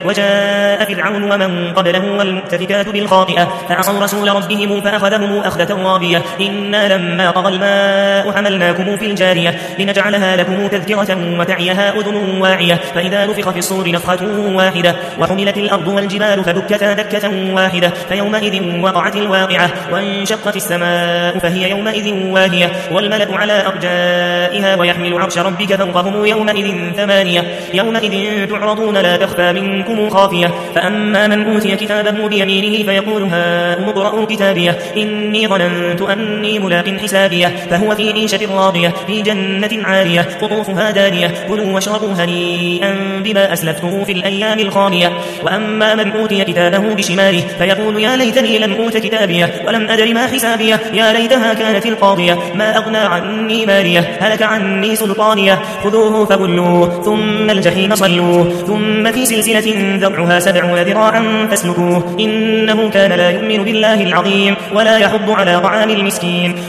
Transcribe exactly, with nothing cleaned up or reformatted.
وجاء فرعون ومن قبله والمؤتفكات بالخاطئة فعصوا رسول ربهم فأخذهم أخذة رابية إنا لما طغى الماء حملناكم في الجارية لنجعلها لكم تذكرة وتعيها أذن واعية فإذا نفخ في الصور نفخة واحدة وحملت الأرض والجبال فدكتا دكة واحدة فيومئذ وقعت الواقعة وانشقت السماء فهي يومئذ واهية والملأ على أرجائها ويحمل عرش ربك فوقهم يومئذ ثمانية يومئذ تعرضون لا تخفى منكم خافية فأما من أوتي كتابه بيمينه فيقول هاؤم اقرءوا كتابيه إني ظننت أني ملاق حسابيه فهو في عيشة راضية في جنة عالية قطوفها دانية كلوا واشربوا هنيئا بما أسلفتم في الأيام الخالية وأما من أوتي كتابه بشماله فيقول يا ليتني لم أوت كتابيه ولم أدر ما حسابيه يا ليتها كانت القاضية ما أغنى عني ماليه هلك عني سلطانيه خذوه فغلوه ثم الجحيم صلوه ثم في سلسلة ذرعها سبعون ذراعا فاسلكوه إنه كان لا يؤمن بالله العظيم ولا يحض على طعام المسكين